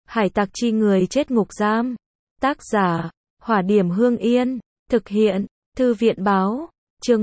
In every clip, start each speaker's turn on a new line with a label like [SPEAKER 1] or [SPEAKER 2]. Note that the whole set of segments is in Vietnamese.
[SPEAKER 1] Hải tặc chi người chết ngục giam. Tác giả, Hỏa Điểm Hương Yên. Thực hiện, Thư viện báo. Chương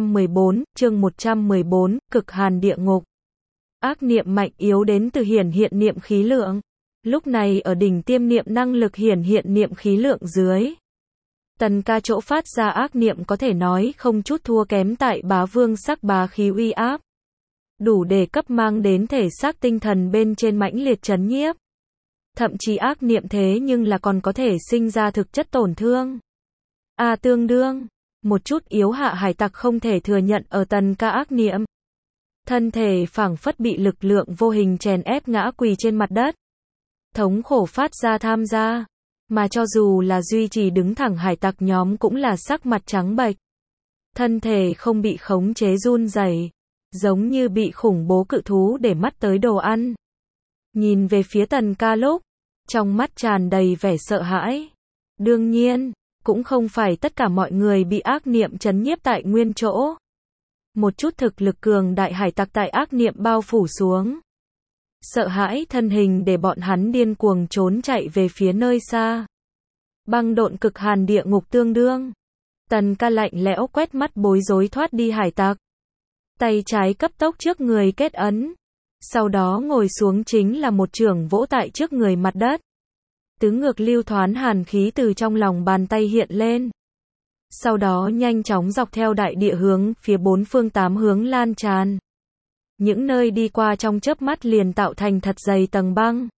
[SPEAKER 1] 114, Cực hàn địa ngục. Ác niệm mạnh yếu đến từ hiển hiện niệm khí lượng. Lúc này ở đỉnh tiêm niệm năng lực hiển hiện niệm khí lượng dưới. Tần Ca chỗ phát ra ác niệm có thể nói không chút thua kém tại bá vương sắc bá khí uy áp. Đủ để cấp mang đến thể xác tinh thần bên trên mãnh liệt chấn nhiếp. Thậm chí ác niệm thế nhưng là còn có thể sinh ra thực chất tổn thương. Tương đương, một chút yếu hạ hải tặc không thể thừa nhận ở Tần Ca ác niệm. Thân thể phảng phất bị lực lượng vô hình chèn ép ngã quỳ trên mặt đất. Thống khổ phát ra tham gia. Mà cho dù là duy trì đứng thẳng hải tặc nhóm cũng là sắc mặt trắng bệch. Thân thể không bị khống chế run rẩy, giống như bị khủng bố cự thú để mắt tới đồ ăn. Nhìn về phía Tần Ca lúc, trong mắt tràn đầy vẻ sợ hãi. Đương nhiên, cũng không phải tất cả mọi người bị ác niệm chấn nhiếp tại nguyên chỗ. Một chút thực lực cường đại hải tặc tại ác niệm bao phủ xuống. Sợ hãi thân hình để bọn hắn điên cuồng trốn chạy về phía nơi xa. Băng độn cực hàn địa ngục tương đương. Tần Ca lạnh lẽo quét mắt bối rối thoát đi hải tặc. Tay trái cấp tốc trước người kết ấn. Sau đó ngồi xuống chính là một chưởng vỗ tại trước người mặt đất. Tứ ngược lưu thoán hàn khí từ trong lòng bàn tay hiện lên. Sau đó nhanh chóng dọc theo đại địa hướng phía bốn phương tám hướng lan tràn. Những nơi đi qua trong chớp mắt liền tạo thành thật dày tầng băng.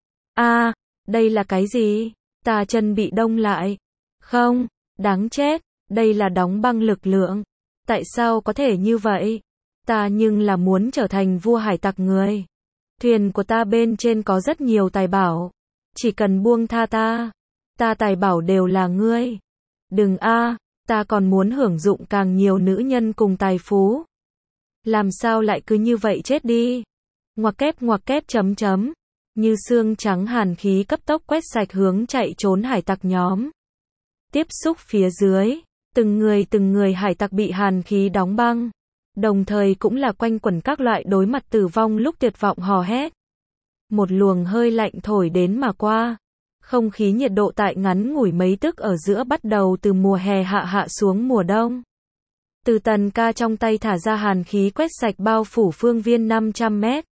[SPEAKER 1] Đây là cái gì? Ta chân bị đông lại. Không, đáng chết, đây là đóng băng lực lượng. Tại sao có thể như vậy? Ta nhưng là muốn trở thành vua hải tặc người. Thuyền của ta bên trên có rất nhiều tài bảo. Chỉ cần buông tha ta. Ta tài bảo đều là ngươi. Đừng ta còn muốn hưởng dụng càng nhiều nữ nhân cùng tài phú. Làm sao lại cứ như vậy chết đi? Ngoặc kép chấm. Như xương trắng hàn khí cấp tốc quét sạch hướng chạy trốn hải tặc nhóm. Tiếp xúc phía dưới, từng người hải tặc bị hàn khí đóng băng. Đồng thời cũng là quanh quẩn các loại đối mặt tử vong lúc tuyệt vọng hò hét. Một luồng hơi lạnh thổi đến mà qua. Không khí nhiệt độ tại ngắn ngủi mấy tức ở giữa bắt đầu từ mùa hè hạ xuống mùa đông. Từ Tần Ca trong tay thả ra hàn khí quét sạch bao phủ phương viên 500 mét.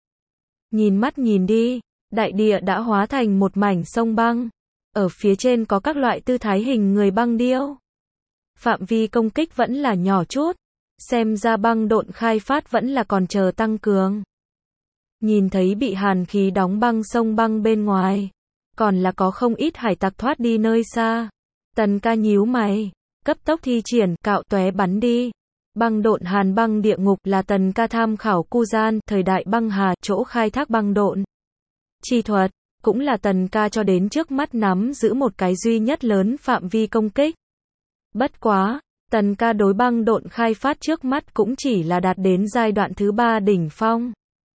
[SPEAKER 1] Nhìn đi, đại địa đã hóa thành một mảnh sông băng. Ở phía trên có các loại tư thái hình người băng điêu. Phạm vi công kích vẫn là nhỏ chút. Xem ra băng độn khai phát vẫn là còn chờ tăng cường. Nhìn thấy bị hàn khí đóng băng sông băng bên ngoài. Còn là có không ít hải tặc thoát đi nơi xa. Tần Ca nhíu mày. Cấp tốc thi triển cạo tóe bắn đi. Băng độn hàn băng địa ngục là Tần Ca tham khảo Cu-gian thời đại băng hà chỗ khai thác băng độn. Chi thuật, cũng là Tần Ca cho đến trước mắt nắm giữ một cái duy nhất lớn phạm vi công kích. Bất quá, Tần Ca đối băng độn khai phát trước mắt cũng chỉ là đạt đến giai đoạn thứ 3 đỉnh phong.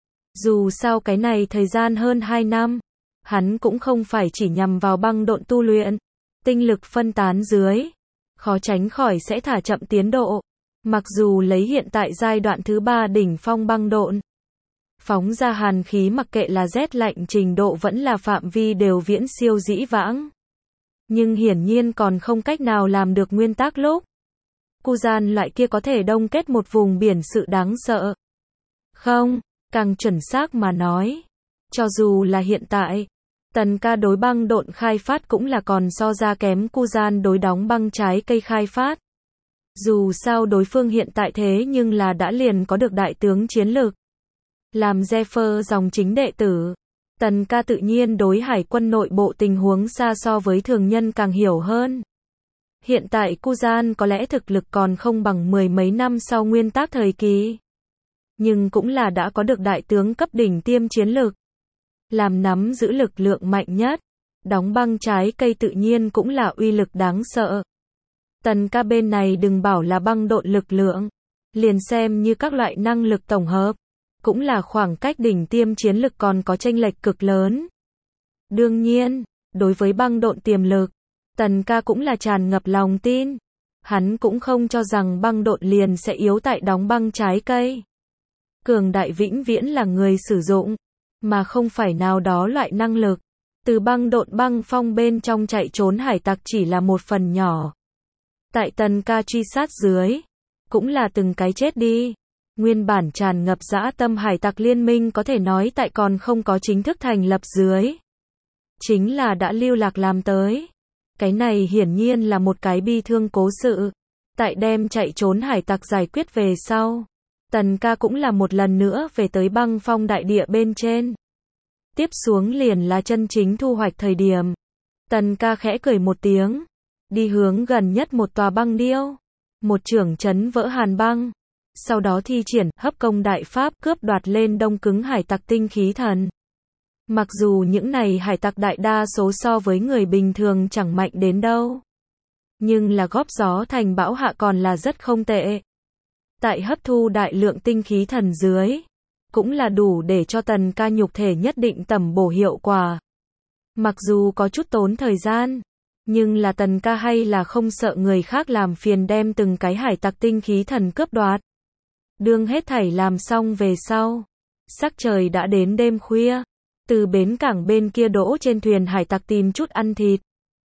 [SPEAKER 1] Dù sao cái này thời gian hơn 2 năm, hắn cũng không phải chỉ nhằm vào băng độn tu luyện. Tinh lực phân tán dưới, khó tránh khỏi sẽ thả chậm tiến độ. Mặc dù lấy hiện tại giai đoạn thứ 3 đỉnh phong băng độn, phóng ra hàn khí mặc kệ là rét lạnh trình độ vẫn là phạm vi đều viễn siêu dĩ vãng. Nhưng hiển nhiên còn không cách nào làm được nguyên tắc lúc. Cu-gian loại kia có thể đông kết một vùng biển sự đáng sợ. Không, càng chuẩn xác mà nói. Cho dù là hiện tại, Tần Ca đối băng độn khai phát cũng là còn so ra kém Cu-gian đối đóng băng trái cây khai phát. Dù sao đối phương hiện tại thế nhưng là đã liền có được đại tướng chiến lược. Làm Zephyr dòng chính đệ tử, Tần Ca tự nhiên đối hải quân nội bộ tình huống xa so với thường nhân càng hiểu hơn. Hiện tại Cu-gian có lẽ thực lực còn không bằng mười mấy năm sau nguyên tắc thời kỳ. Nhưng cũng là đã có được đại tướng cấp đỉnh tiêm chiến lược. Làm nắm giữ lực lượng mạnh nhất. Đóng băng trái cây tự nhiên cũng là uy lực đáng sợ. Tần Ca bên này đừng bảo là băng độn lực lượng. Liền xem như các loại năng lực tổng hợp. Cũng là khoảng cách đỉnh tiêm chiến lực còn có chênh lệch cực lớn. Đương nhiên, đối với băng độn tiềm lực, Tần Ca cũng là tràn ngập lòng tin. Hắn cũng không cho rằng băng độn liền sẽ yếu tại đóng băng trái cây. Cường đại vĩnh viễn là người sử dụng, mà không phải nào đó loại năng lực. Từ băng độn băng phong bên trong chạy trốn hải tặc chỉ là một phần nhỏ. Tại Tần Ca truy sát dưới, cũng là từng cái chết đi. Nguyên bản tràn ngập dã tâm hải tặc liên minh có thể nói tại còn không có chính thức thành lập dưới. Chính là đã lưu lạc làm tới. Cái này hiển nhiên là một cái bi thương cố sự. Tại đem chạy trốn hải tặc giải quyết về sau, Tần Ca cũng là một lần nữa về tới băng phong đại địa bên trên. Tiếp xuống liền là chân chính thu hoạch thời điểm. Tần Ca khẽ cười một tiếng, đi hướng gần nhất một tòa băng điêu, một chưởng chấn vỡ hàn băng. Sau đó thi triển hấp công đại pháp cướp đoạt lên đông cứng hải tặc tinh khí thần. Mặc dù những này hải tặc đại đa số so với người bình thường chẳng mạnh đến đâu, nhưng là góp gió thành bão hạ còn là rất không tệ. Tại hấp thu đại lượng tinh khí thần dưới, cũng là đủ để cho Tần Ca nhục thể nhất định tầm bổ hiệu quả. Mặc dù có chút tốn thời gian, nhưng là Tần Ca hay là không sợ người khác làm phiền đem từng cái hải tặc tinh khí thần cướp đoạt. Đương hết thảy làm xong về sau, sắc trời đã đến đêm khuya, từ bến cảng bên kia đỗ trên thuyền hải tặc tìm chút ăn thịt.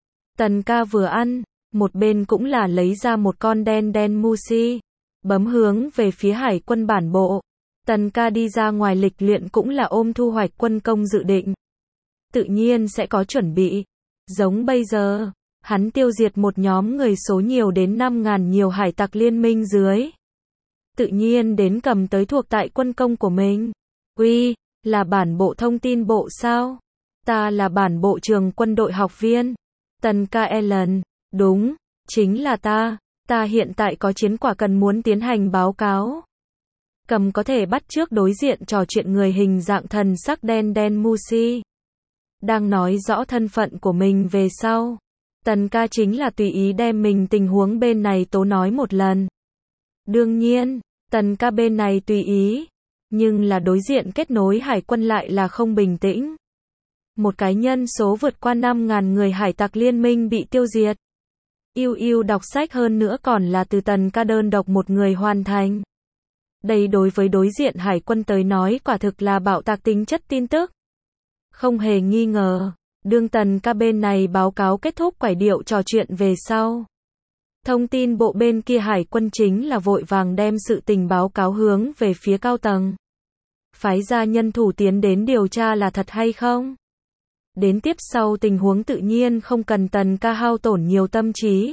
[SPEAKER 1] Tần Ca vừa ăn, một bên cũng là lấy ra một con đen đen mushi, bấm hướng về phía hải quân bản bộ. Tần Ca đi ra ngoài lịch luyện cũng là ôm thu hoạch quân công dự định. Tự nhiên sẽ có chuẩn bị. Giống bây giờ, hắn tiêu diệt một nhóm người số nhiều đến 5.000 nhiều hải tặc liên minh dưới. Tự nhiên đến cầm tới thuộc tại quân công của mình. Uy, là bản bộ thông tin bộ sao? Ta là bản bộ trường quân đội học viên. Tần Ca Ellen, đúng, chính là ta. Ta hiện tại có chiến quả cần muốn tiến hành báo cáo. Cầm có thể bắt trước đối diện trò chuyện người hình dạng thần sắc đen đen Mushi. Đang nói rõ thân phận của mình về sau. Tần Ca chính là tùy ý đem mình tình huống bên này tố nói một lần. Đương nhiên, Tần Ca bên này tùy ý. Nhưng là đối diện kết nối hải quân lại là không bình tĩnh. Một cái nhân số vượt qua 5.000 người hải tặc liên minh bị tiêu diệt. Yêu đọc sách hơn nữa còn là từ Tần Ca đơn độc một người hoàn thành. Đây đối với đối diện hải quân tới nói quả thực là bạo tạc tính chất tin tức. Không hề nghi ngờ, đương Tần Ca bên này báo cáo kết thúc quải điệu trò chuyện về sau. Thông tin bộ bên kia hải quân chính là vội vàng đem sự tình báo cáo hướng về phía cao tầng. Phái ra nhân thủ tiến đến điều tra là thật hay không? Đến tiếp sau tình huống tự nhiên không cần Tần Ca hao tổn nhiều tâm trí.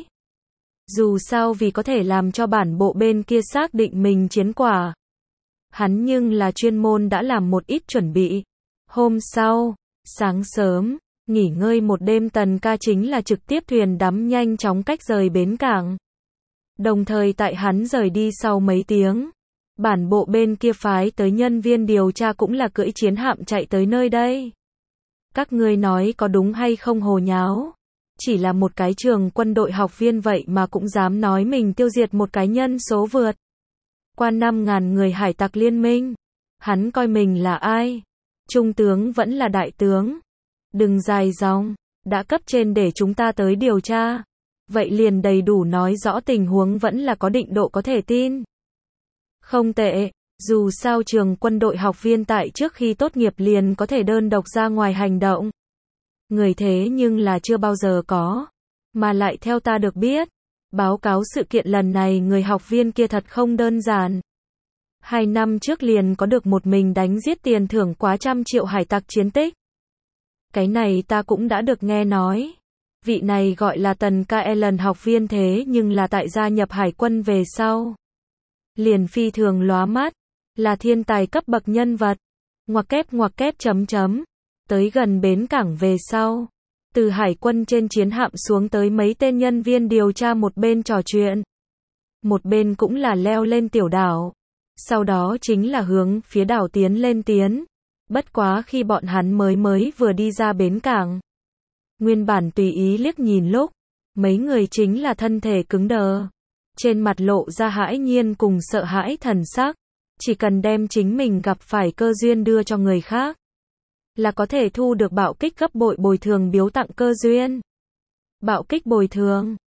[SPEAKER 1] Dù sao vì có thể làm cho bản bộ bên kia xác định mình chiến quả. Hắn nhưng là chuyên môn đã làm một ít chuẩn bị. Hôm sau, sáng sớm, nghỉ ngơi một đêm Tần Ca chính là trực tiếp thuyền đắm nhanh chóng cách rời bến cảng. Đồng thời tại hắn rời đi sau mấy tiếng, bản bộ bên kia phái tới nhân viên điều tra cũng là cưỡi chiến hạm chạy tới nơi đây. Các ngươi nói có đúng hay không hồ nháo? Chỉ là một cái trường quân đội học viên vậy mà cũng dám nói mình tiêu diệt một cái nhân số vượt qua 5.000 người hải tặc liên minh. Hắn coi mình là ai? Trung tướng vẫn là đại tướng. Đừng dài dòng, đã cấp trên để chúng ta tới điều tra. Vậy liền đầy đủ nói rõ tình huống vẫn là có định độ có thể tin. Không tệ, dù sao trường quân đội học viên tại trước khi tốt nghiệp liền có thể đơn độc ra ngoài hành động. Người thế nhưng là chưa bao giờ có. Mà lại theo ta được biết, báo cáo sự kiện lần này người học viên kia thật không đơn giản. 2 năm trước liền có được một mình đánh giết tiền thưởng quá 100 triệu hải tặc chiến tích. Cái này ta cũng đã được nghe nói. Vị này gọi là Tần Ca Ellen học viên thế nhưng là tại gia nhập hải quân về sau. Liền phi thường lóa mắt, là thiên tài cấp bậc nhân vật. Ngoặc kép chấm. Tới gần bến cảng về sau. Từ hải quân trên chiến hạm xuống tới mấy tên nhân viên điều tra một bên trò chuyện. Một bên cũng là leo lên tiểu đảo. Sau đó chính là hướng phía đảo tiến. Bất quá khi bọn hắn mới vừa đi ra bến cảng. Nguyên bản tùy ý liếc nhìn lúc. Mấy người chính là thân thể cứng đờ. Trên mặt lộ ra hãi nhiên cùng sợ hãi thần sắc. Chỉ cần đem chính mình gặp phải cơ duyên đưa cho người khác. Là có thể thu được bạo kích gấp bội bồi thường biếu tặng cơ duyên. Bạo kích bồi thường.